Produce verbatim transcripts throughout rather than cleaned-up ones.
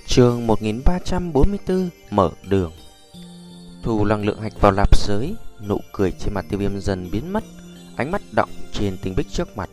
Chương một nghìn ba trăm bốn mươi tư mở đường. Thu năng lượng hạch vào lạp giới, nụ cười trên mặt Tiêu Viêm dần biến mất, ánh mắt đọng trên tinh bích trước mặt.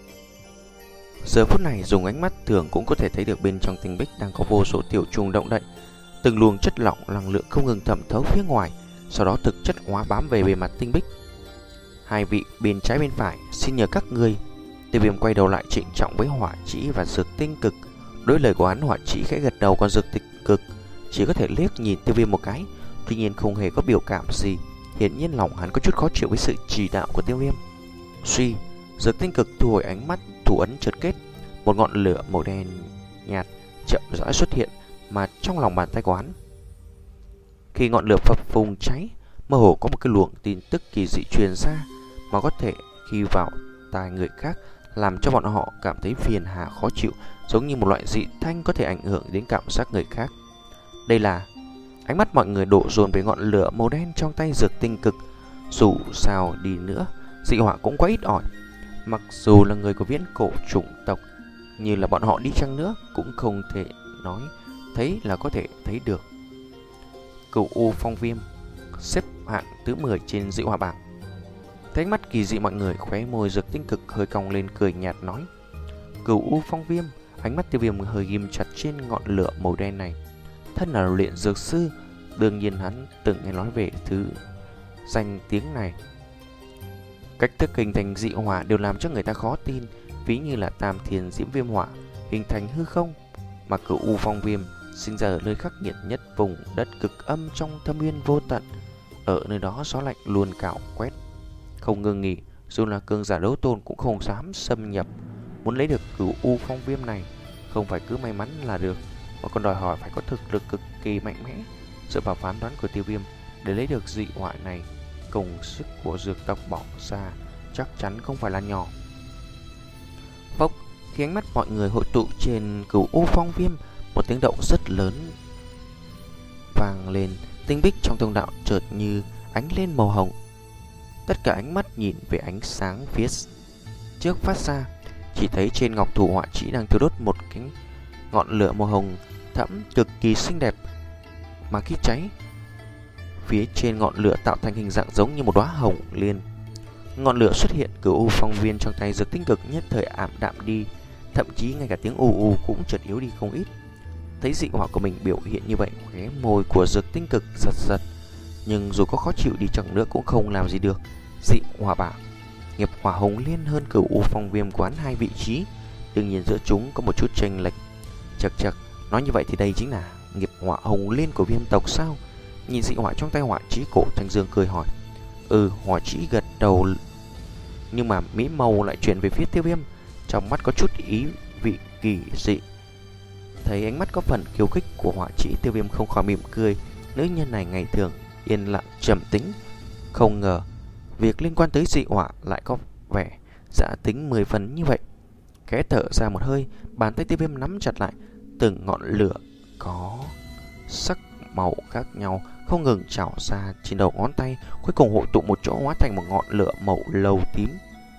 Giờ phút này dùng ánh mắt thường cũng có thể thấy được bên trong tinh bích đang có vô số tiểu trùng động đậy, từng luồng chất lỏng năng lượng không ngừng thẩm thấu phía ngoài, sau đó thực chất hóa bám về bề mặt tinh bích. Hai vị bên trái bên phải, xin nhờ các ngươi. Tiêu Viêm quay đầu lại trịnh trọng với Hỏa Chỉ và Dược Tinh Cực. Đối lời của hắn, Hỏa Chỉ khẽ gật đầu, còn Dược Tinh Cực chỉ có thể liếc nhìn Tiêu Viêm một cái, tuy nhiên không hề có biểu cảm gì. Hiển nhiên lòng hắn có chút khó chịu với sự chỉ đạo của Tiêu Viêm. Suy, Dược Tinh Cực thu hồi ánh mắt, thủ ấn chợt kết, một ngọn lửa màu đen nhạt chậm rãi xuất hiện mà trong lòng bàn tay của hắn. Khi ngọn lửa phập phùng cháy, mơ hồ có một cái luồng tin tức kỳ dị truyền ra, mà có thể khi vào tai người khác làm cho bọn họ cảm thấy phiền hà khó chịu, giống như một loại dị thanh có thể ảnh hưởng đến cảm giác người khác. Đây là... Ánh mắt mọi người đổ dồn về ngọn lửa màu đen trong tay Dược Tinh Cực. Dù sao đi nữa, dị hỏa cũng quá ít ỏi. Mặc dù là người của viễn cổ chủng tộc như là bọn họ đi chăng nữa, cũng không thể nói thấy là có thể thấy được. Cửu U Phong Viêm xếp hạng thứ mười trên dị hỏa bảng. Thấy ánh mắt kỳ dị mọi người, khóe môi Dược Tinh Cực hơi cong lên cười nhạt nói: Cửu U Phong Viêm. Ánh mắt Tiêu Viêm hơi ghim chặt trên ngọn lửa màu đen này. Thân là luyện dược sư, đương nhiên hắn từng nghe nói về thứ danh tiếng này. Cách thức hình thành dị hỏa đều làm cho người ta khó tin, ví như là Tam Thiên Diễm Viêm Hỏa hình thành hư không, mà Cửu U Phong Viêm sinh ra ở nơi khắc nghiệt nhất vùng đất cực âm trong thâm uyên vô tận. Ở nơi đó gió lạnh luôn cạo quét không ngừng nghỉ, dù là cường giả đấu tôn cũng không dám xâm nhập. Muốn lấy được Cửu U Phong Viêm này không phải cứ may mắn là được, mà còn đòi hỏi phải có thực lực cực kỳ mạnh mẽ. Dựa vào phán đoán của Tiêu Viêm, để lấy được dị hỏa này, cùng sức của dược tộc bỏ ra chắc chắn không phải là nhỏ. Phốc, khi ánh mắt mọi người hội tụ trên Cửu U Phong Viêm, một tiếng động rất lớn vang lên. Tinh bích trong thông đạo chợt như ánh lên màu hồng. Tất cả ánh mắt nhìn về ánh sáng phía trước phát ra, chỉ thấy trên ngọc thủ Hỏa Chỉ đang thiêu đốt một cánh ngọn lửa màu hồng thẫm cực kỳ xinh đẹp, mà khi cháy, phía trên ngọn lửa tạo thành hình dạng giống như một đóa hồng liên. Ngọn lửa xuất hiện, Cửu U Phong Viên trong tay Dược Tinh Cực nhất thời ảm đạm đi, thậm chí ngay cả tiếng ù ù cũng chợt yếu đi không ít. Thấy dị hỏa của mình biểu hiện như vậy, khóe môi của Dược Tinh Cực giật giật, nhưng dù có khó chịu đi chẳng nữa cũng không làm gì được. Dị hỏa bảng nghiệp hỏa hồng liên hơn Cửu U Phong Viêm quán hai vị trí, đương nhiên giữa chúng có một chút chênh lệch. Chật chật, nói như vậy thì đây chính là nghiệp hỏa hồng liên của Viêm tộc sao? Nhìn dị hỏa trong tay Hỏa Chỉ, Cổ Thanh Dương cười hỏi. Ừ, Hỏa Chỉ gật đầu, nhưng mà mỹ màu lại chuyển về phía Tiêu Viêm, trong mắt có chút ý vị kỳ dị. Thấy ánh mắt có phần khiêu khích của Hỏa Chỉ, Tiêu Viêm không khỏi mỉm cười. Nữ nhân này ngày thường yên lặng trầm tĩnh, không ngờ việc liên quan tới dị hỏa lại có vẻ giả tính mười phần như vậy. Khẽ thở ra một hơi, bàn tay Tiêu Viêm nắm chặt lại, từng ngọn lửa có sắc màu khác nhau không ngừng trào ra trên đầu ngón tay, cuối cùng hội tụ một chỗ hóa thành một ngọn lửa màu lầu tím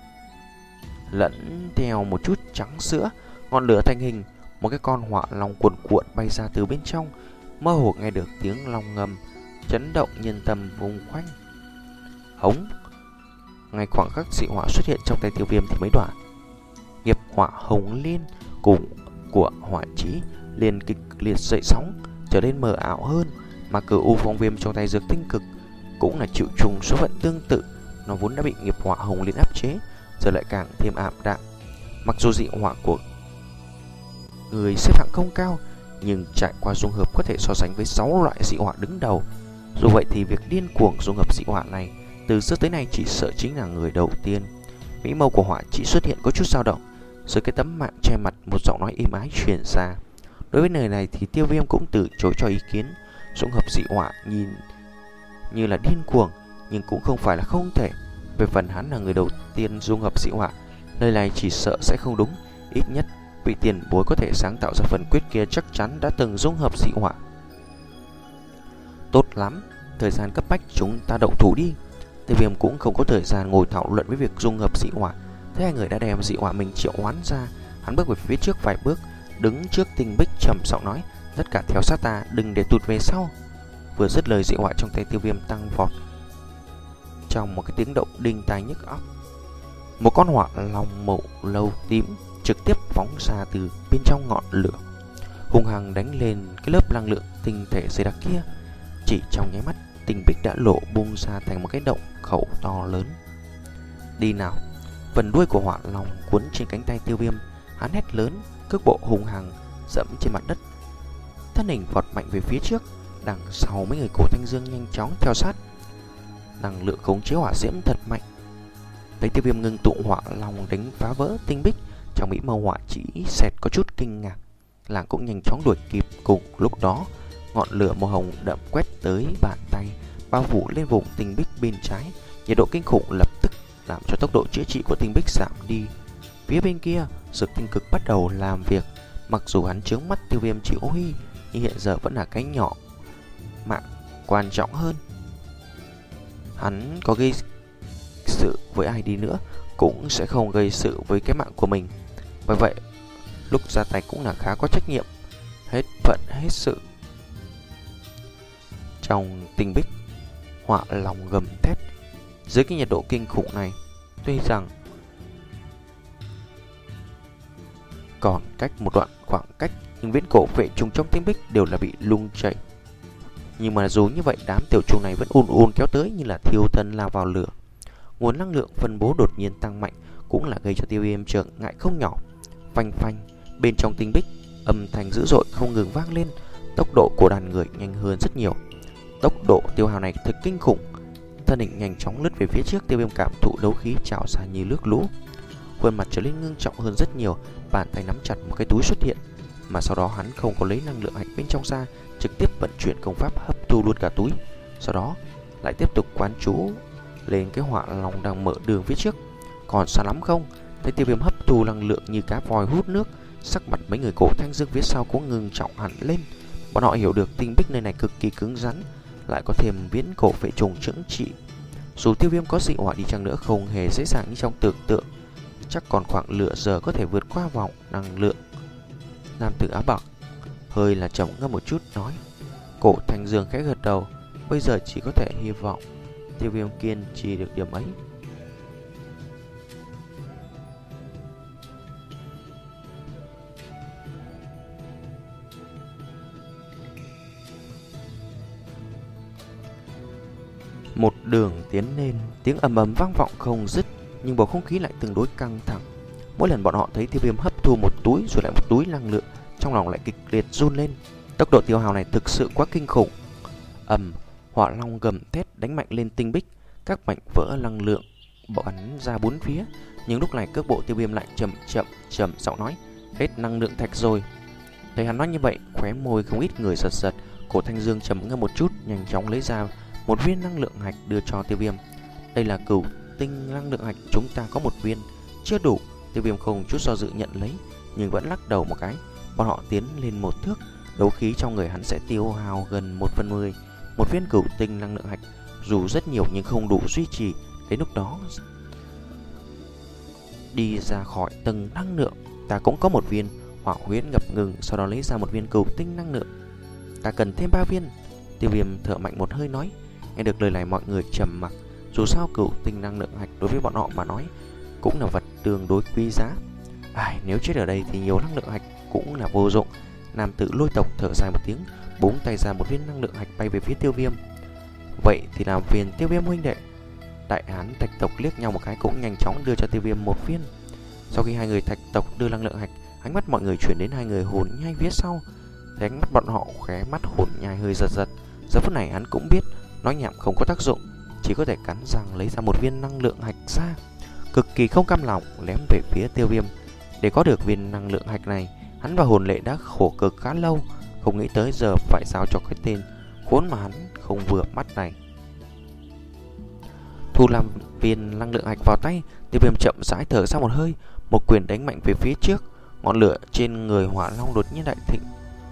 lẫn theo một chút trắng sữa. Ngọn lửa thành hình một cái con hỏa long cuồn cuộn bay ra từ bên trong, mơ hồ nghe được tiếng long ngâm chấn động nhân tâm vùng quanh. Hống! Ngay khoảng khắc dị hỏa xuất hiện trong tay Tiêu Viêm thì mấy đoạn nghiệp hỏa hồng liên cùng của Hỏa Chỉ liền kịch liệt dậy sóng, trở nên mờ ảo hơn, mà Cửu U Phong Viêm trong tay Dược Tinh Cực cũng là chịu trùng số phận tương tự. Nó vốn đã bị nghiệp hỏa hồng liên áp chế, giờ lại càng thêm ảm đạm. Mặc dù dị hỏa của người xếp hạng không cao, nhưng trải qua dung hợp có thể so sánh với sáu loại dị hỏa đứng đầu. Dù vậy thì việc điên cuồng dung hợp dị hỏa này từ xưa tới nay chỉ sợ chính là người đầu tiên. Mỹ mâu của Hỏa Chỉ xuất hiện có chút dao động, dưới cái tấm mạng che mặt một giọng nói êm ái truyền ra. Đối với lời này thì Tiêu Viêm cũng từ chối cho ý kiến. Dung hợp dị hỏa nhìn như là điên cuồng, nhưng cũng không phải là không thể. Về phần hắn là người đầu tiên dung hợp dị hỏa, lời này chỉ sợ sẽ không đúng. Ít nhất vị tiền bối có thể sáng tạo ra phần quyết kia chắc chắn đã từng dung hợp dị hỏa. Tốt lắm, thời gian cấp bách, chúng ta động thủ đi. Tiêu Viêm cũng không có thời gian ngồi thảo luận với việc dung hợp dị hỏa. Thế hai người đã đem dị hỏa mình triệu hoán ra, hắn bước về phía trước vài bước, đứng trước tinh bích trầm giọng nói: tất cả theo sát ta, đừng để tụt về sau. Vừa dứt lời, dị hỏa trong tay Tiêu Viêm tăng vọt trong một cái tiếng động đinh tai nhức óc. Một con hỏa long màu lâu tím trực tiếp phóng ra từ bên trong ngọn lửa, hung hăng đánh lên cái lớp năng lượng tinh thể dày đặc kia. Chỉ trong nháy mắt, tinh bích đã lộ bung ra thành một cái động khẩu to lớn. Đi nào! Phần đuôi của hỏa long cuốn trên cánh tay Tiêu Viêm, hắn hét lớn, cước bộ hung hăng dẫm trên mặt đất, thân hình vọt mạnh về phía trước. Đằng sau mấy người Cổ Thanh Dương nhanh chóng theo sát. Năng lượng khống chế hỏa diễm thật mạnh. Thấy Tiêu Viêm ngưng tụ hỏa long đánh phá vỡ tinh bích, trong mỹ mâu hỏa chỉ xẹt có chút kinh ngạc. Làng cũng nhanh chóng đuổi kịp. Cùng lúc đó, ngọn lửa màu hồng đậm quét tới bàn tay, bao phủ lên vùng tinh bích bên trái. Nhiệt độ kinh khủng lập tức làm cho tốc độ chữa trị của tinh bích giảm đi. Phía bên kia, Dực Tinh Cực bắt đầu làm việc. Mặc dù hắn chướng mắt Tiêu Viêm chịu huy, nhưng hiện giờ vẫn là cái nhỏ mạng quan trọng hơn. Hắn có gây sự với ai đi nữa cũng sẽ không gây sự với cái mạng của mình. Bởi vậy, lúc ra tay cũng là khá có trách nhiệm, hết phận hết sự. Trong tinh bích, hỏa long gầm thét. Dưới cái nhiệt độ kinh khủng này, tuy rằng còn cách một đoạn khoảng cách, nhưng viễn cổ vệ trùng trong tinh bích đều là bị lung chảy. Nhưng mà dù như vậy, đám tiểu trùng này vẫn ùn ùn kéo tới như là thiêu thân lao vào lửa. Nguồn năng lượng phân bố đột nhiên tăng mạnh cũng là gây cho Tiêu Viêm trở ngại không nhỏ. Phanh phanh, bên trong tinh bích, âm thanh dữ dội không ngừng vang lên. Tốc độ của đàn người nhanh hơn rất nhiều. Tốc độ tiêu hao này thật kinh khủng. Thân hình nhanh chóng lướt về phía trước. Tiêu Viêm cảm thụ đấu khí trào ra như nước lũ, khuôn mặt trở nên ngưng trọng hơn rất nhiều. Bàn tay nắm chặt một cái túi xuất hiện, mà sau đó hắn không có lấy năng lượng hạch bên trong ra, trực tiếp vận chuyển công pháp hấp thu luôn cả túi. Sau đó lại tiếp tục quán chú lên cái hỏa long đang mở đường phía trước. Còn xa lắm không? Thấy Tiêu Viêm hấp thu năng lượng như cá voi hút nước, sắc mặt mấy người Cổ Thanh Dương phía sau cũng ngưng trọng hẳn lên. Bọn họ hiểu được tinh bích nơi này cực kỳ cứng rắn, lại có thêm viễn cổ vệ trùng chữa trị. Dù Tiêu Viêm có dị hỏa đi chăng nữa không hề dễ dàng như trong tưởng tượng. Chắc còn khoảng nửa giờ có thể vượt qua vòng năng lượng. Nam tử áo bạc hơi là trầm ngâm một chút nói. Cổ Thanh Dương khẽ gật đầu. Bây giờ chỉ có thể hy vọng Tiêu Viêm kiên trì được điểm ấy. Một đường tiến lên, tiếng ầm ầm vang vọng không dứt, nhưng bầu không khí lại tương đối căng thẳng. Mỗi lần bọn họ thấy Tiêu Viêm hấp thu một túi rồi lại một túi năng lượng, trong lòng lại kịch liệt run lên. Tốc độ tiêu hao này thực sự quá kinh khủng. Ầm, hỏa long gầm thét đánh mạnh lên tinh bích, các mảnh vỡ năng lượng bắn ra bốn phía. Nhưng lúc này cước bộ Tiêu Viêm lại chậm chậm chậm giọng nói, hết năng lượng thạch rồi. Thấy hắn nói như vậy, khóe môi không ít người giật giật. Cổ Thanh Dương trầm ngâm một chút, nhanh chóng lấy ra một viên năng lượng hạch đưa cho Tiêu Viêm. Đây là cửu tinh năng lượng hạch, chúng ta có một viên, chưa đủ. Tiêu Viêm không chút do dự nhận lấy, nhưng vẫn lắc đầu một cái. Bọn họ tiến lên một thước, đấu khí trong người hắn sẽ tiêu hao gần một phần mười. Một viên cửu tinh năng lượng hạch dù rất nhiều nhưng không đủ duy trì. Đến lúc đó đi ra khỏi tầng năng lượng, ta cũng có một viên. Hỏa huyễn ngập ngừng, sau đó lấy ra một viên cửu tinh năng lượng. Ta cần thêm ba viên. Tiêu Viêm thở mạnh một hơi nói. Nghe được lời này mọi người trầm mặc. Dù sao cửu tinh năng lượng hạch đối với bọn họ mà nói cũng là vật tương đối quý giá. Ai, nếu chết ở đây thì nhiều năng lượng hạch cũng là vô dụng. Nam tử Lôi tộc thở dài một tiếng, búng tay ra một viên năng lượng hạch bay về phía Tiêu Viêm. Vậy thì làm phiền Tiêu Viêm huynh đệ. Đại hán Thạch tộc liếc nhau một cái cũng nhanh chóng đưa cho Tiêu Viêm một viên. Sau khi hai người Thạch tộc đưa năng lượng hạch, ánh mắt mọi người chuyển đến hai người hồn nhai phía sau. Thấy ánh mắt bọn họ, khóe mắt hồn nhai hơi giật giật. Giờ phút này hắn cũng biết nói nhảm không có tác dụng, chỉ có thể cắn răng lấy ra một viên năng lượng hạch ra, cực kỳ không cam lòng ném về phía Tiêu Viêm. Để có được viên năng lượng hạch này, hắn và hồn lệ đã khổ cực khá lâu, không nghĩ tới giờ phải giao cho cái tên khốn mà hắn không vừa mắt này. Thu làm viên năng lượng hạch vào tay, Tiêu Viêm chậm rãi thở ra một hơi, một quyền đánh mạnh về phía trước. Ngọn lửa trên người hỏa long đột nhiên đại thịnh,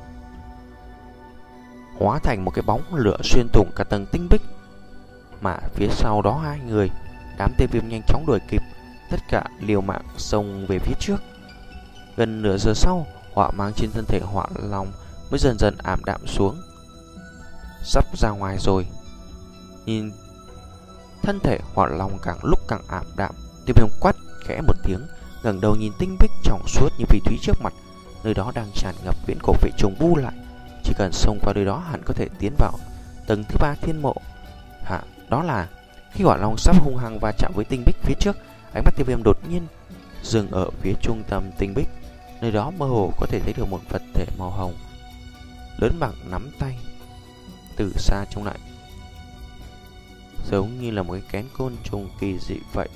hóa thành một cái bóng lửa xuyên thủng cả tầng tinh bích. Mà phía sau đó hai người, đám Tiêu Viêm nhanh chóng đuổi kịp, tất cả liều mạng xông về phía trước. Gần nửa giờ sau, hỏa mang trên thân thể hỏa long mới dần dần ảm đạm xuống. Sắp ra ngoài rồi. Nhìn thân thể Hỏa Long càng lúc càng ảm đạm, Tiêu Viêm quát khẽ một tiếng, ngẩng đầu nhìn tinh bích trong suốt như phỉ thúy trước mặt. Nơi đó đang tràn ngập viễn cổ vệ trùng bu lại, chỉ cần xông qua nơi đó hẳn có thể tiến vào tầng thứ ba thiên mộ. Hả, đó là khi Hỏa Long sắp hung hăng va chạm với tinh bích phía trước, ánh mắt Tiêu Viêm đột nhiên dừng ở phía trung tâm tinh bích. Nơi đó mơ hồ có thể thấy được một vật thể màu hồng lớn bằng nắm tay, từ xa trông lại giống như là một cái kén côn trùng kỳ dị vậy.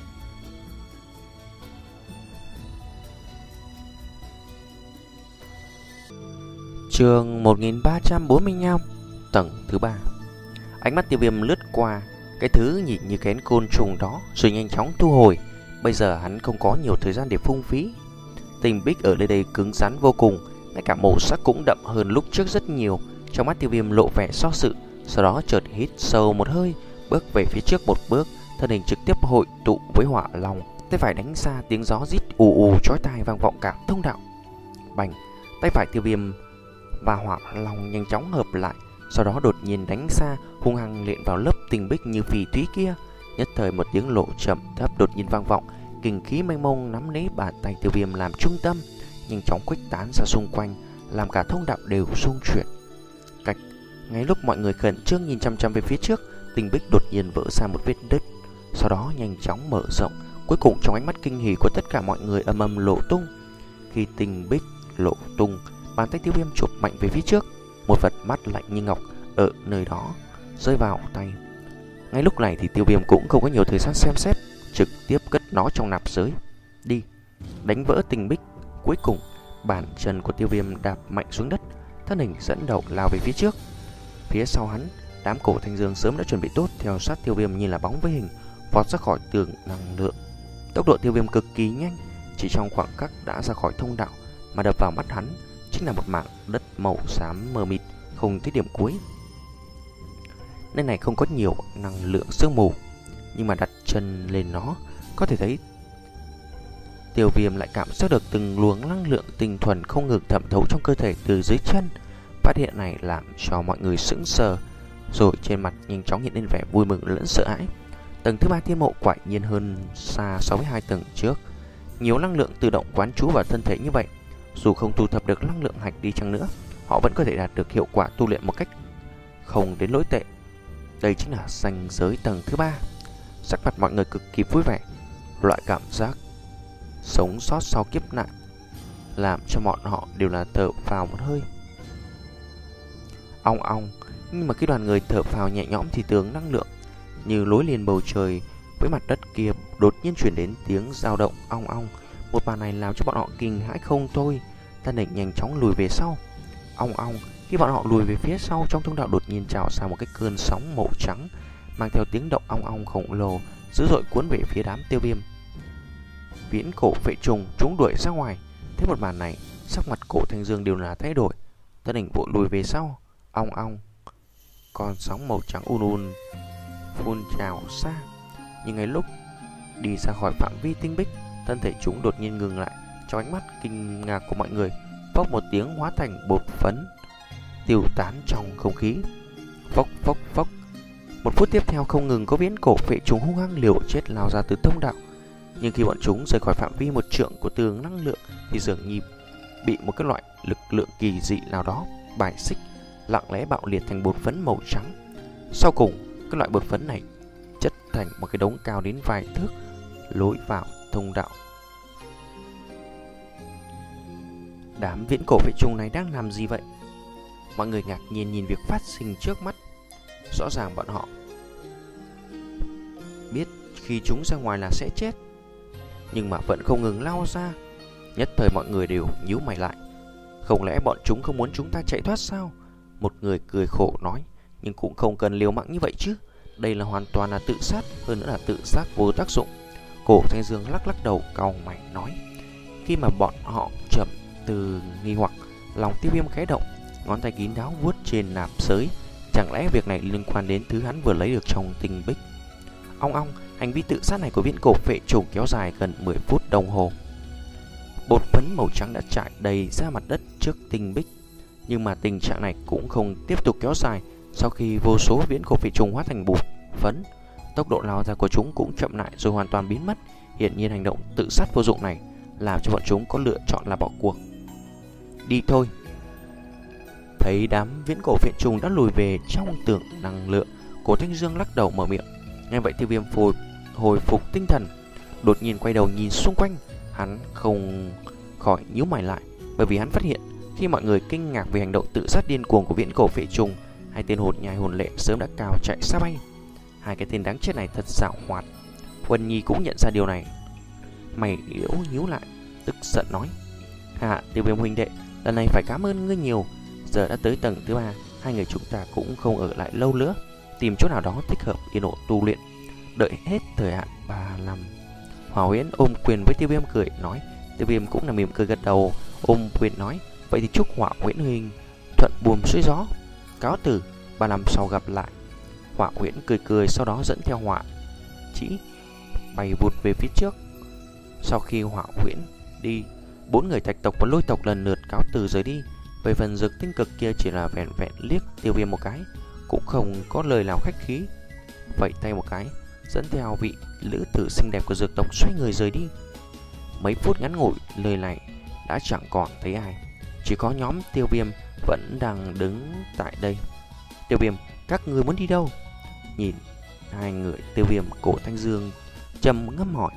Chương một nghìn ba trăm bốn mươi lăm, tầng thứ ba. Ánh mắt Tiêu Viêm lướt qua cái thứ nhìn như kén côn trùng đó rồi nhanh chóng thu hồi. Bây giờ hắn không có nhiều thời gian để phung phí. Tinh bích ở nơi đây cứng rắn vô cùng, ngay cả màu sắc cũng đậm hơn lúc trước rất nhiều. Trong mắt Tiêu Viêm lộ vẻ do dự, sau đó chợt hít sâu một hơi, bước về phía trước một bước, thân hình trực tiếp hội tụ với Hỏa Long. Tay phải đánh ra, tiếng gió rít ù ù chói tai vang vọng cả thông đạo. Bành, tay phải Tiêu Viêm và Hỏa Long nhanh chóng hợp lại, sau đó đột nhiên đánh ra, hung hăng lện vào lớp tinh bích như phỉ thúy kia. Nhất thời một tiếng lộ trầm thấp đột nhiên vang vọng, kình khí mênh mông nắm lấy bàn tay Tiêu Viêm làm trung tâm, nhanh chóng khuếch tán ra xung quanh, làm cả thông đạo đều rung chuyển. Cách ngay lúc mọi người khẩn trương nhìn chăm chăm về phía trước, tinh bích đột nhiên vỡ ra một vết nứt, sau đó nhanh chóng mở rộng. Cuối cùng trong ánh mắt kinh hỉ của tất cả mọi người ầm ầm lộ tung. Khi tinh bích lộ tung, bàn tay Tiêu Viêm chụp mạnh về phía trước, một vật mắt lạnh như ngọc ở nơi đó rơi vào tay. Ngay lúc này thì Tiêu Viêm cũng không có nhiều thời gian xem xét, trực tiếp cất nó trong nạp giới. Đi, đánh vỡ tinh bích. Cuối cùng bàn chân của Tiêu Viêm đạp mạnh xuống đất, thân hình dẫn đầu lao về phía trước. Phía sau hắn, đám Cổ Thanh Dương sớm đã chuẩn bị tốt, theo sát Tiêu Viêm như là bóng với hình, vọt ra khỏi tường năng lượng. Tốc độ Tiêu Viêm cực kỳ nhanh, chỉ trong khoảng khắc đã ra khỏi thông đạo, mà đập vào mắt hắn chính là một mảng đất màu xám mờ mịt, không thấy điểm cuối. Nơi này không có nhiều năng lượng sương mù, nhưng mà đặt chân lên nó, có thể thấy Tiêu Viêm lại cảm giác được từng luồng năng lượng tinh thuần không ngừng thẩm thấu trong cơ thể từ dưới chân. Phát hiện này làm cho mọi người sững sờ, rồi trên mặt nhanh chóng hiện lên vẻ vui mừng lẫn sợ hãi. Tầng thứ ba thiên mộ quả nhiên hơn xa so với hai tầng trước. Nhiều năng lượng tự động quán trú vào thân thể như vậy, dù không thu thập được năng lượng hạch đi chăng nữa, họ vẫn có thể đạt được hiệu quả tu luyện một cách không đến lỗi tệ. Đây chính là ranh giới tầng thứ ba. Sắc mặt mọi người cực kỳ vui vẻ. Loại cảm giác sống sót sau kiếp nạn làm cho bọn họ đều là thở phào một hơi. Ong ong. Nhưng mà khi đoàn người thở phào nhẹ nhõm thì tướng năng lượng như nối liền bầu trời với mặt đất kia đột nhiên chuyển đến tiếng dao động ong ong. Một màn này làm cho bọn họ kinh hãi không thôi, thân hình nhanh chóng lùi về sau. Ong ong. Khi bọn họ lùi về phía sau, trong thông đạo đột nhiên trào ra một cái cơn sóng màu trắng, mang theo tiếng động ong ong khổng lồ dữ dội cuốn về phía đám Tiêu Viêm. Viễn cổ phệ trùng chúng đuổi ra ngoài. Thế một màn này, sắc mặt Cổ Thanh Dương đều là thay đổi, thân hình vội lùi về sau. Ong ong. Con sóng màu trắng un un phun trào xa, nhưng ngay lúc đi ra khỏi phạm vi tinh bích, thân thể chúng đột nhiên ngừng lại. Trong ánh mắt kinh ngạc của mọi người, phốc một tiếng hóa thành bột phấn tiêu tán trong không khí. Phốc phốc phốc. Một phút tiếp theo không ngừng có viễn cổ phệ trùng hung hăng liều chết lao ra từ thông đạo. Nhưng khi bọn chúng rời khỏi phạm vi một trượng của tường năng lượng thì dường như bị một cái loại lực lượng kỳ dị nào đó bài xích, lặng lẽ bạo liệt thành bột phấn màu trắng. Sau cùng, cái loại bột phấn này chất thành một cái đống cao đến vài thước lối vào thông đạo. Đám viễn cổ phệ trùng này đang làm gì vậy? Mọi người ngạc nhiên nhìn việc phát sinh trước mắt. Rõ ràng bọn họ biết khi chúng ra ngoài là sẽ chết, nhưng mà vẫn không ngừng lao ra. Nhất thời mọi người đều nhíu mày lại. Không lẽ bọn chúng không muốn chúng ta chạy thoát sao? Một người cười khổ nói. Nhưng cũng không cần liều mạng như vậy chứ. Đây là hoàn toàn là tự sát, hơn nữa là tự sát vô tác dụng. Cổ Thanh Dương lắc lắc đầu cau mày nói. Khi mà bọn họ chậm từ nghi hoặc, lòng Tiêu Viêm khẽ động, ngón tay kín đáo vuốt trên nạp giới. Chẳng lẽ việc này liên quan đến thứ hắn vừa lấy được trong tinh bích? Ong ong. Hành vi tự sát này của viễn cổ phệ trùng kéo dài gần mười phút đồng hồ. Bột phấn màu trắng đã trải đầy ra mặt đất trước tinh bích. Nhưng mà tình trạng này cũng không tiếp tục kéo dài. Sau khi vô số viễn cổ phệ trùng hóa thành bột phấn, tốc độ lao ra của chúng cũng chậm lại rồi hoàn toàn biến mất. Hiển nhiên hành động tự sát vô dụng này làm cho bọn chúng có lựa chọn là bỏ cuộc. Đi thôi. Thấy đám viễn cổ phệ trùng đã lùi về trong tường năng lượng, Cổ Thanh Dương lắc đầu mở miệng. Nghe vậy Tiêu Viêm hồi, hồi phục tinh thần, đột nhiên quay đầu nhìn xung quanh. Hắn không khỏi nhíu mày lại, bởi vì hắn phát hiện khi mọi người kinh ngạc về hành động tự sát điên cuồng của viễn cổ phệ trùng, hai tên hồn nhai hồn lệ sớm đã cao chạy xa bay. Hai cái tên đáng chết này thật giảo hoạt. Huân Nhi cũng nhận ra điều này, mày yếu nhíu lại, tức giận nói: "Hạ, Tiêu Viêm huynh đệ, lần này phải cảm ơn ngươi nhiều. Giờ đã tới tầng thứ ba, hai người chúng ta cũng không ở lại lâu nữa, tìm chỗ nào đó thích hợp yên ổn tu luyện, đợi hết thời hạn ba năm." Hỏa Huyễn ôm quyền với Tiêu Viêm cười nói. Tiêu Viêm cũng là mỉm cười gật đầu, ôm quyền nói: "Vậy thì chúc Hỏa Huyễn huynh thuận buồm xuôi gió, cáo từ, ba năm sau gặp lại." Hỏa Huyễn cười cười, sau đó dẫn theo Hỏa Chỉ bay vụt về phía trước. Sau khi Hỏa Huyễn đi, bốn người Thạch tộc và Lôi tộc lần lượt cáo từ rời đi. Về phần Dược Tinh Cực kia chỉ là vẹn vẹn liếc Tiêu Viêm một cái, cũng không có lời nào khách khí, vẫy tay một cái, dẫn theo vị nữ tử xinh đẹp của Dược tộc xoay người rời đi. Mấy phút ngắn ngủi, lời này đã chẳng còn thấy ai, chỉ có nhóm Tiêu Viêm vẫn đang đứng tại đây. "Tiêu Viêm, các người muốn đi đâu?" Nhìn hai người Tiêu Viêm, Cổ Thanh Dương trầm ngâm hỏi.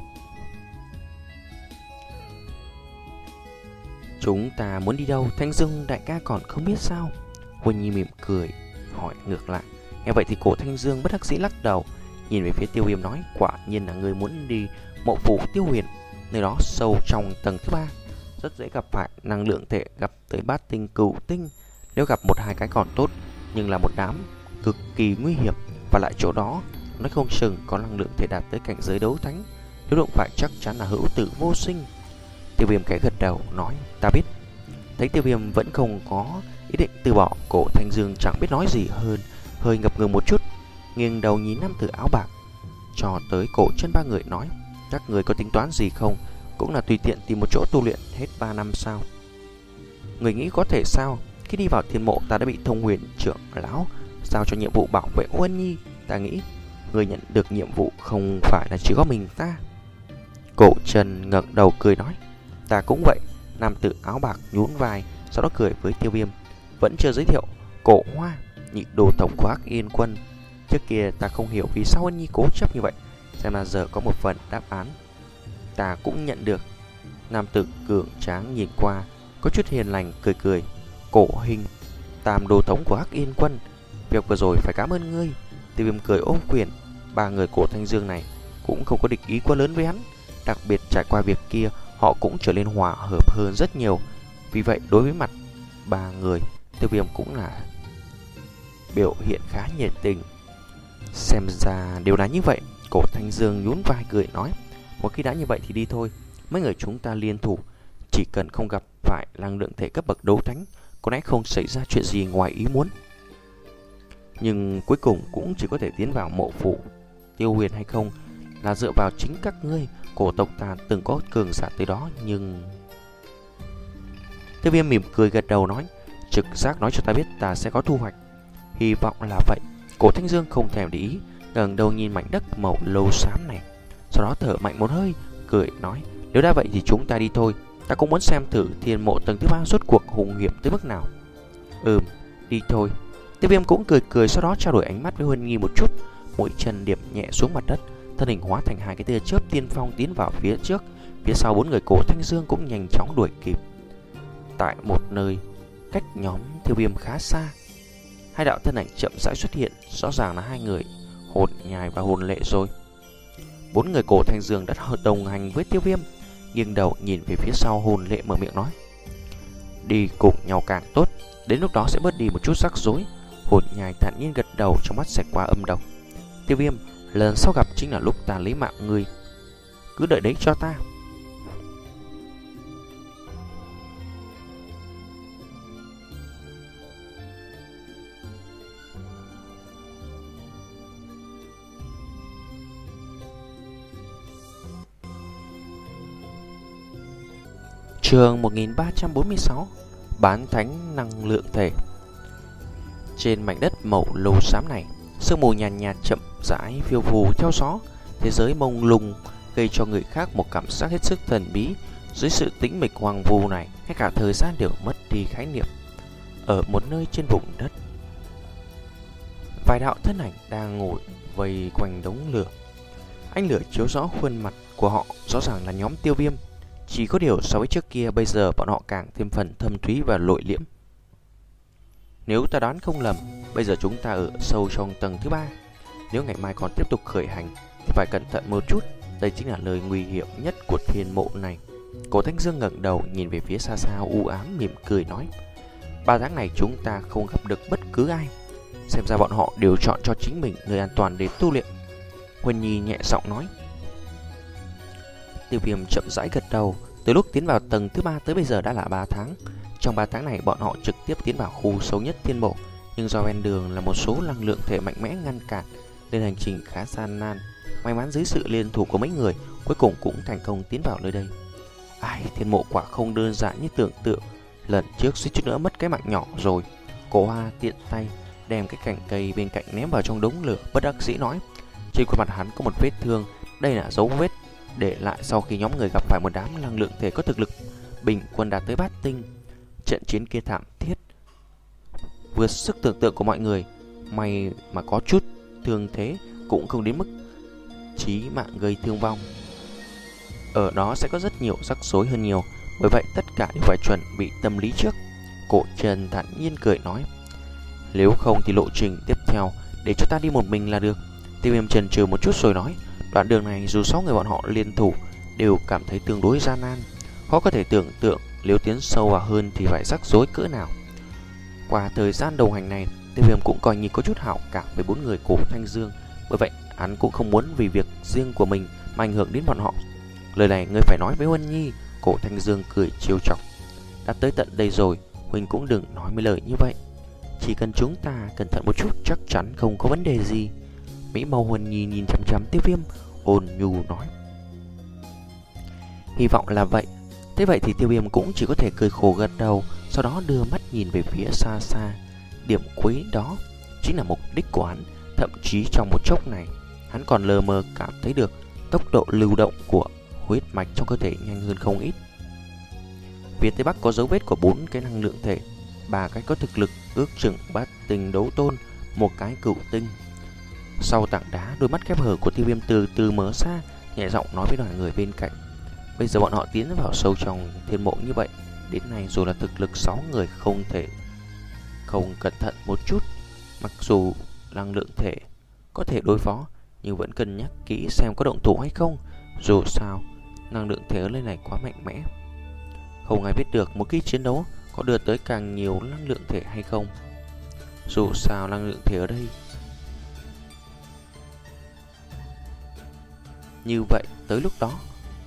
"Chúng ta muốn đi đâu, Thanh Dương đại ca còn không biết sao?" Huân Nhi mỉm cười hỏi ngược lại. Nghe vậy thì Cổ Thanh Dương bất đắc dĩ lắc đầu, nhìn về phía Tiêu Viêm nói: "Quả nhiên là người muốn đi mộ phủ Tiêu Huyền, nơi đó sâu trong tầng thứ ba, rất dễ gặp phải năng lượng thể gặp tới bát tinh cửu tinh. Nếu gặp một hai cái còn tốt, nhưng là một đám cực kỳ nguy hiểm, và lại chỗ đó nói không chừng có năng lượng thể đạt tới cảnh giới đấu thánh, nếu đụng phải chắc chắn là hữu tử vô sinh." Tiêu Viêm khẽ gật đầu nói: "Ta biết." Thấy Tiêu Viêm vẫn không có ý định từ bỏ, Cổ Thanh Dương chẳng biết nói gì hơn, hơi ngập ngừng một chút, nghiêng đầu nhìn nam tử áo bạc cho tới cổ chân ba người nói: "Các người có tính toán gì không? Cũng là tùy tiện tìm một chỗ tu luyện hết ba năm sao? Người nghĩ có thể sao? Khi đi vào thiên mộ ta đã bị Thông Huyền trưởng lão giao cho nhiệm vụ bảo vệ Huân Nhi, ta nghĩ người nhận được nhiệm vụ không phải là chỉ có mình ta." Cổ Trần ngẩng đầu cười nói: "Ta cũng vậy." Nam tử áo bạc nhún vai, sau đó cười với Tiêu Viêm: "Vẫn chưa giới thiệu, Cổ Hoa, nhị đồ tổng của Hắc Yên quân. Trước kia ta không hiểu vì sao Huân Nhi cố chấp như vậy, xem là giờ có một phần đáp án ta cũng nhận được." Nam tử cường tráng nhìn qua có chút hiền lành, cười cười: "Cổ Hình, tam đồ thống của Hắc Yên quân, việc vừa rồi phải cảm ơn ngươi." Tiêu Viêm cười ôm quyền. Ba người Cổ Thanh Dương này cũng không có địch ý quá lớn với hắn, đặc biệt trải qua việc kia họ cũng trở nên hòa hợp hơn rất nhiều. Vì vậy đối với mặt ba người, Tiêu Viêm cũng là biểu hiện khá nhiệt tình. Xem ra điều là như vậy. Cổ Thanh Dương nhún vai cười nói: "Một khi đã như vậy thì đi thôi. Mấy người chúng ta liên thủ, chỉ cần không gặp phải năng lượng thể cấp bậc đấu thánh, có lẽ không xảy ra chuyện gì ngoài ý muốn. Nhưng cuối cùng cũng chỉ có thể tiến vào mộ phủ Tiêu Huyền hay không là dựa vào chính các ngươi. Cổ tộc ta từng có cường giả tới đó, nhưng..." Tiêu Viêm mỉm cười gật đầu nói: "Trực giác nói cho ta biết ta sẽ có thu hoạch. Hy vọng là vậy." Cổ Thanh Dương không thèm để ý, ngẩng đầu nhìn mảnh đất màu lâu xám này, sau đó thở mạnh một hơi, cười nói: "Nếu đã vậy thì chúng ta đi thôi. Ta cũng muốn xem thử thiên mộ tầng thứ ba rốt cuộc hùng hiểm tới mức nào." "Ừm, đi thôi." Tiêu Viêm cũng cười cười, sau đó trao đổi ánh mắt với Huân Nhi một chút, mũi chân điểm nhẹ xuống mặt đất, thân hình hóa thành hai cái tia chớp tiên phong tiến vào phía trước. Phía sau bốn người Cổ Thanh Dương cũng nhanh chóng đuổi kịp. Tại một nơi cách nhóm Tiêu Viêm khá xa, hai đạo thân ảnh chậm rãi xuất hiện, rõ ràng là hai người hồn nhai và hồn lệ rồi. Bốn người Cổ Thanh Dương đã đồng hành với Tiêu Viêm, nghiêng đầu nhìn về phía sau. Hồn lệ mở miệng nói: "Đi cùng nhau càng tốt, đến lúc đó sẽ bớt đi một chút rắc rối." Hồn nhai thản nhiên gật đầu, trong mắt xẹt qua âm độc: "Tiêu Viêm, lần sau gặp chính là lúc ta lấy mạng ngươi, cứ đợi đấy cho ta." Chương một nghìn ba trăm bốn mươi sáu. Bán thánh năng lượng thể. Trên mảnh đất màu lô xám này, sương mù nhàn nhạt, nhạt chậm rãi phiêu phù theo gió. Thế giới mông lung gây cho người khác một cảm giác hết sức thần bí. Dưới sự tĩnh mịch hoang vu này, ngay cả thời gian đều mất đi khái niệm. Ở một nơi trên vùng đất, vài đạo thân ảnh đang ngồi vây quanh đống lửa. Ánh lửa chiếu rõ khuôn mặt của họ, rõ ràng là nhóm Tiêu Viêm. Chỉ có điều so với trước kia, bây giờ bọn họ càng thêm phần thâm thúy và nội liễm. Nếu ta đoán không lầm, bây giờ chúng ta ở sâu trong tầng thứ ba. Nếu ngày mai còn tiếp tục khởi hành thì phải cẩn thận một chút. Đây chính là lời nguy hiểm nhất của thiên mộ này. Cổ Thanh Dương ngẩng đầu nhìn về phía xa xa u ám, mỉm cười nói: Ba tháng này chúng ta không gặp được bất cứ ai. Xem ra bọn họ đều chọn cho chính mình nơi an toàn để tu luyện. Huân Nhi nhẹ giọng nói. Tiêu Viêm chậm rãi gật đầu. Từ lúc tiến vào tầng thứ ba tới bây giờ đã là ba tháng. Trong ba tháng này bọn họ trực tiếp tiến vào khu sâu nhất thiên mộ, nhưng do ven đường là một số năng lượng thể mạnh mẽ ngăn cản nên hành trình khá gian nan. May mắn dưới sự liên thủ của mấy người, cuối cùng cũng thành công tiến vào nơi đây. Ai, thiên mộ quả không đơn giản như tưởng tượng. Lần trước suýt chút nữa mất cái mạng nhỏ rồi. Cổ Hoa tiện tay đem cái cành cây bên cạnh ném vào trong đống lửa, bất đắc dĩ nói. Trên khuôn mặt hắn có một vết thương. Đây là dấu vết để lại sau khi nhóm người gặp phải một đám năng lượng thể có thực lực bình quân đạt tới bát tinh. Trận chiến kia thảm thiết, vượt sức tưởng tượng của mọi người. May mà có chút thương thế, cũng không đến mức chí mạng gây thương vong. Ở đó sẽ có rất nhiều rắc rối hơn nhiều, bởi vậy tất cả đều phải chuẩn bị tâm lý trước. Cổ Trần thản nhiên cười nói: Nếu không thì lộ trình tiếp theo để cho ta đi một mình là được. Tiêu Viêm chần chừ một chút rồi nói: Đoạn đường này dù sáu người bọn họ liên thủ đều cảm thấy tương đối gian nan. Khó có thể tưởng tượng nếu tiến sâu vào hơn thì phải rắc rối cỡ nào. Qua thời gian đồng hành này, Tiêu Viêm cũng coi như có chút hảo cảm với bốn người Cổ Thanh Dương. Bởi vậy hắn cũng không muốn vì việc riêng của mình mà ảnh hưởng đến bọn họ. Lời này ngươi phải nói với Huân Nhi. Cổ Thanh Dương cười trêu chọc. Đã tới tận đây rồi, Huynh cũng đừng nói mấy lời như vậy. Chỉ cần chúng ta cẩn thận một chút chắc chắn không có vấn đề gì. Mỹ màu Huân Nhi nhìn chăm chăm Tiêu Viêm, ôn nhu nói. Hy vọng là vậy. Thế vậy thì Tiêu Viêm cũng chỉ có thể cười khổ gật đầu, sau đó đưa mắt nhìn về phía xa xa. Điểm cuối đó chính là mục đích của hắn. Thậm chí trong một chốc này, hắn còn lờ mờ cảm thấy được tốc độ lưu động của huyết mạch trong cơ thể nhanh hơn không ít. Phía tây bắc có dấu vết của bốn cái năng lượng thể, ba cái có thực lực ước chừng bát tinh đấu tôn, một cái cửu tinh. Sau tảng đá, đôi mắt khép hờ của Tiêu Viêm từ từ mở ra, nhẹ giọng nói với đoàn người bên cạnh. Bây giờ bọn họ tiến vào sâu trong thiên mộ như vậy, đến nay dù là thực lực sáu người không thể không cẩn thận một chút. Mặc dù năng lượng thể có thể đối phó, nhưng vẫn cân nhắc kỹ xem có động thủ hay không. Dù sao, năng lượng thể ở nơi này quá mạnh mẽ, không ai biết được một khi chiến đấu có đưa tới càng nhiều năng lượng thể hay không. Dù sao năng lượng thể ở đây như vậy, tới lúc đó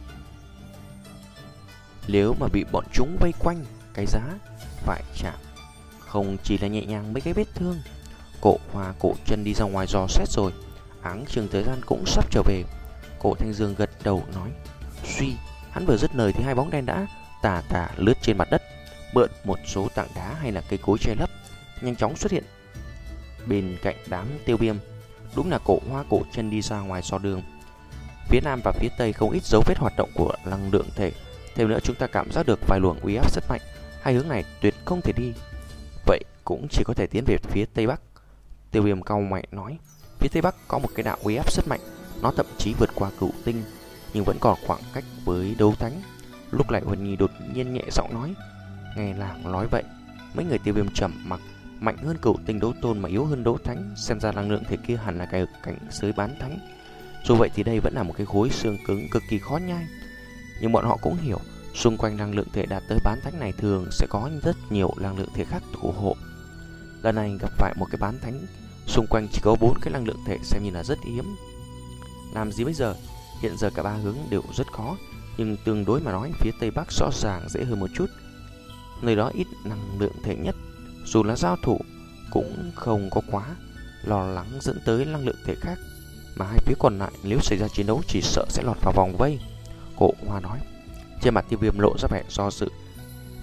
nếu mà bị bọn chúng vây quanh, cái giá phải trả không chỉ là nhẹ nhàng mấy cái vết thương. Cổ Hoa, Cổ Chân đi ra ngoài dò xét rồi, áng chừng thời gian cũng sắp trở về. Cổ Thanh Dương gật đầu nói. Suy, hắn vừa dứt lời thì hai bóng đen đã tà tà lướt trên mặt đất, mượn một số tảng đá hay là cây cối che lấp, nhanh chóng xuất hiện bên cạnh đám Tiêu Viêm. Đúng là Cổ Hoa, Cổ Chân đi ra ngoài dò đường. Phía nam và phía tây không ít dấu vết hoạt động của năng lượng thể. Thêm nữa chúng ta cảm giác được vài luồng uy áp rất mạnh. Hai hướng này tuyệt không thể đi, vậy cũng chỉ có thể tiến về phía tây bắc. Tiêu Viêm cau mày nói. Phía tây bắc có một cái đạo uy áp rất mạnh, nó thậm chí vượt qua cửu tinh, nhưng vẫn còn khoảng cách với đấu thánh. Lúc này Huân Nhi đột nhiên nhẹ giọng nói. Nghe nàng nói vậy, mấy người Tiêu Viêm trầm mặc. Mạnh hơn cửu tinh đấu tôn mà yếu hơn đấu thánh, xem ra năng lượng thể kia hẳn là cái cảnh giới bán thánh. Dù vậy thì đây vẫn là một cái khối xương cứng cực kỳ khó nhai. Nhưng bọn họ cũng hiểu, xung quanh năng lượng thể đạt tới bán thánh này thường sẽ có rất nhiều năng lượng thể khác thủ hộ. Lần này gặp phải một cái bán thánh, xung quanh chỉ có bốn cái năng lượng thể xem như là rất hiếm. Làm gì bây giờ? Hiện giờ cả ba hướng đều rất khó, nhưng tương đối mà nói phía tây bắc rõ ràng dễ hơn một chút. Nơi đó ít năng lượng thể nhất, dù là giao thủ cũng không có quá lo lắng dẫn tới năng lượng thể khác. Mà hai phía còn lại nếu xảy ra chiến đấu chỉ sợ sẽ lọt vào vòng vây. Cổ Hoa nói. Trên mặt Tiêu Viêm lộ ra vẻ do dự.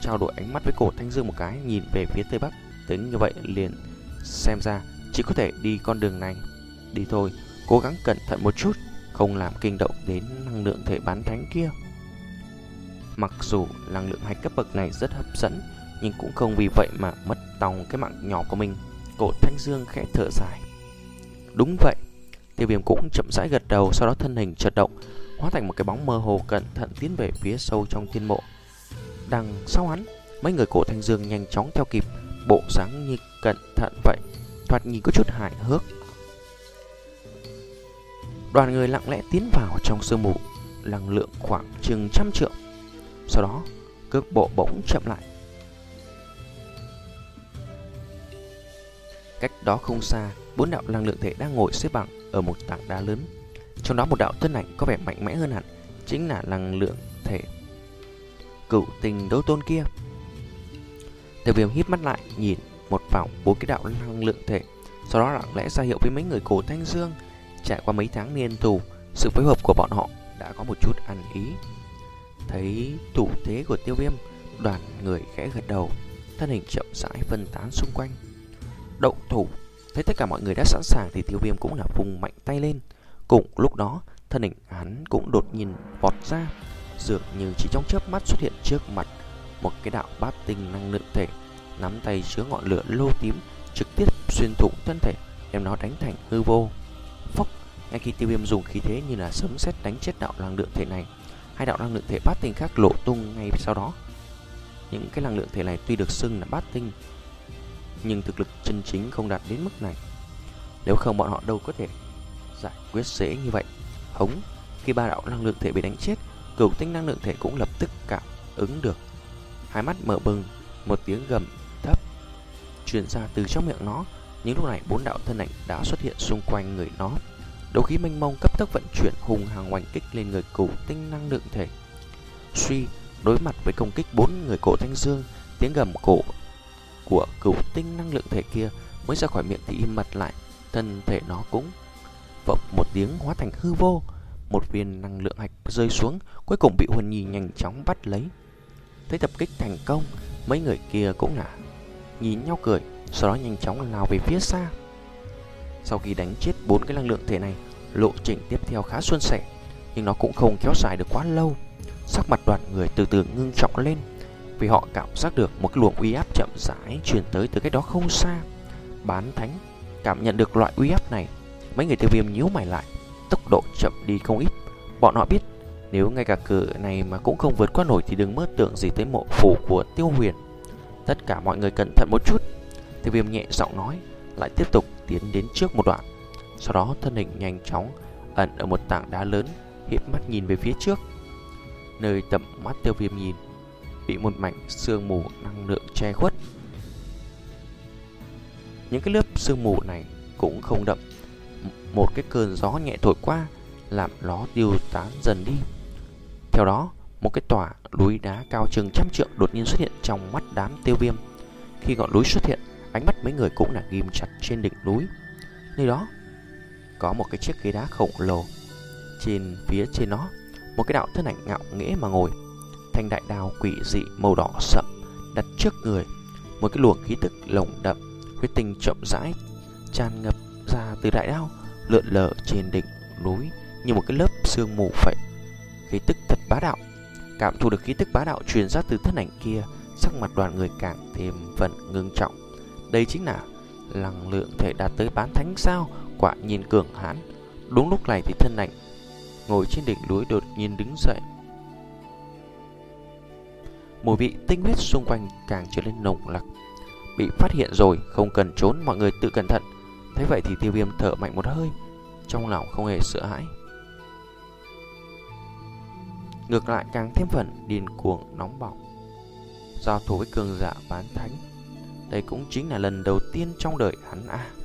trao đổi ánh mắt với Cổ Thanh Dương một cái, nhìn về phía tây bắc. Tính như vậy liền xem ra chỉ có thể đi con đường này. Đi thôi, cố gắng cẩn thận một chút, không làm kinh động đến năng lượng thể bán thánh kia. Mặc dù năng lượng hạch cấp bậc này rất hấp dẫn, nhưng cũng không vì vậy mà mất tòng cái mạng nhỏ của mình. Cổ Thanh Dương khẽ thở dài. Đúng vậy. Tiêu Viêm cũng chậm rãi gật đầu, sau đó thân hình chợt động, hóa thành một cái bóng mơ hồ cẩn thận tiến về phía sâu trong thiên mộ. Đằng sau hắn, mấy người Cổ Thanh Dương nhanh chóng theo kịp, bộ dáng như cẩn thận vậy, thoạt nhìn có chút hài hước. Đoàn người lặng lẽ tiến vào trong sương mù, năng lượng khoảng chừng trăm trượng. Sau đó, cước bộ bỗng chậm lại. Cách đó không xa, bốn đạo năng lượng thể đang ngồi xếp bằng ở một tảng đá lớn. Trong đó một đạo thân ảnh có vẻ mạnh mẽ hơn hẳn, chính là năng lượng thể Cửu Tinh Đấu Tôn kia. Tiêu Viêm híp mắt lại, nhìn một vòng bốn cái đạo năng lượng thể, sau đó lặng lẽ ra hiệu với mấy người Cổ Thanh Dương. Trải qua mấy tháng liên thủ, sự phối hợp của bọn họ đã có một chút ăn ý. Thấy thủ thế của Tiêu Viêm, đoàn người khẽ gật đầu, thân hình chậm rãi phân tán xung quanh. Động thủ. Thấy tất cả mọi người đã sẵn sàng thì Tiêu Viêm cũng là vùng mạnh tay lên. Cùng lúc đó, thân hình hắn cũng đột nhiên vọt ra, dường như chỉ trong chớp mắt xuất hiện trước mặt một cái đạo bát tinh năng lượng thể, nắm tay chứa ngọn lửa lô tím, trực tiếp xuyên thủng thân thể, đem nó đánh thành hư vô. Phốc. Ngay khi Tiêu Viêm dùng khí thế như là sấm sét đánh chết đạo năng lượng thể này, hai đạo năng lượng thể bát tinh khác lộ tung ngay sau đó. Những cái năng lượng thể này tuy được xưng là bát tinh, nhưng thực lực chân chính không đạt đến mức này. Nếu không bọn họ đâu có thể giải quyết dễ như vậy. Hống. Khi ba đạo năng lượng thể bị đánh chết, Cửu Tinh năng lượng thể cũng lập tức cảm ứng được. Hai mắt mở bừng, một tiếng gầm thấp truyền ra từ trong miệng nó. Nhưng lúc này bốn đạo thân ảnh đã xuất hiện xung quanh người nó. Đấu khí mênh mông cấp tốc vận chuyển, hùng hăng oanh kích lên người Cửu Tinh năng lượng thể. Suy. Đối mặt với công kích bốn người Cổ Thanh Dương, tiếng gầm cổ của Cửu Tinh năng lượng thể kia mới ra khỏi miệng thì im bặt lại. Thân thể nó cũng vọng một tiếng hóa thành hư vô. Một viên năng lượng hạch rơi xuống, cuối cùng bị Huân Nhi nhanh chóng bắt lấy. Thấy tập kích thành công, mấy người kia cũng là nhìn nhau cười, sau đó nhanh chóng lao về phía xa. Sau khi đánh chết bốn cái năng lượng thể này, lộ trình tiếp theo khá suôn sẻ, nhưng nó cũng không kéo dài được quá lâu. Sắc mặt đoàn người từ từ ngưng trọng lên, vì họ cảm giác được một cái luồng uy áp chậm rãi truyền tới từ cách đó không xa. Bán thánh cảm nhận được loại uy áp này, mấy người Tiêu Viêm nhíu mày lại, tốc độ chậm đi không ít. Bọn họ biết nếu ngay cả cửa này mà cũng không vượt qua nổi thì đừng mơ tưởng gì tới mộ phủ của Tiêu Huyền. Tất cả mọi người cẩn thận một chút, Tiêu Viêm nhẹ giọng nói, lại tiếp tục tiến đến trước một đoạn. Sau đó thân hình nhanh chóng ẩn ở một tảng đá lớn, híp mắt nhìn về phía trước. Nơi tầm mắt Tiêu Viêm nhìn bị một mảnh sương mù năng lượng che khuất. Những cái lớp sương mù này cũng không đậm, một cái cơn gió nhẹ thổi qua làm nó tiêu tán dần đi. Theo đó, một cái tòa núi đá cao chừng trăm trượng đột nhiên xuất hiện trong mắt đám Tiêu Viêm. Khi ngọn núi xuất hiện, ánh mắt mấy người cũng là ghim chặt trên đỉnh núi. Nơi đó có một cái chiếc ghế đá khổng lồ, trên phía trên nó một cái đạo thân ảnh ngạo nghễ mà ngồi. Thanh đại đao quỷ dị màu đỏ sậm đặt trước người, một cái luồng khí tức lồng đậm, huyết tinh chậm rãi tràn ngập ra từ đại đao, lượn lờ trên đỉnh núi như một cái lớp sương mù vậy. Khí tức thật bá đạo. Cảm thụ được khí tức bá đạo truyền ra từ thân ảnh kia, sắc mặt đoàn người càng thêm phần ngưng trọng. Đây chính là năng lượng thể đạt tới bán thánh sao? Quả nhiên cường hãn. Đúng lúc này thì thân ảnh ngồi trên đỉnh núi đột nhiên đứng dậy. Mùi vị tinh huyết xung quanh càng trở nên nồng nặc. Bị phát hiện rồi, không cần trốn, mọi người tự cẩn thận. Thế vậy thì Tiêu Viêm thở mạnh một hơi, trong lòng không hề sợ hãi, ngược lại càng thêm phần điên cuồng nóng bỏng. Giao thủ với cường giả bán thánh, đây cũng chính là lần đầu tiên trong đời hắn à.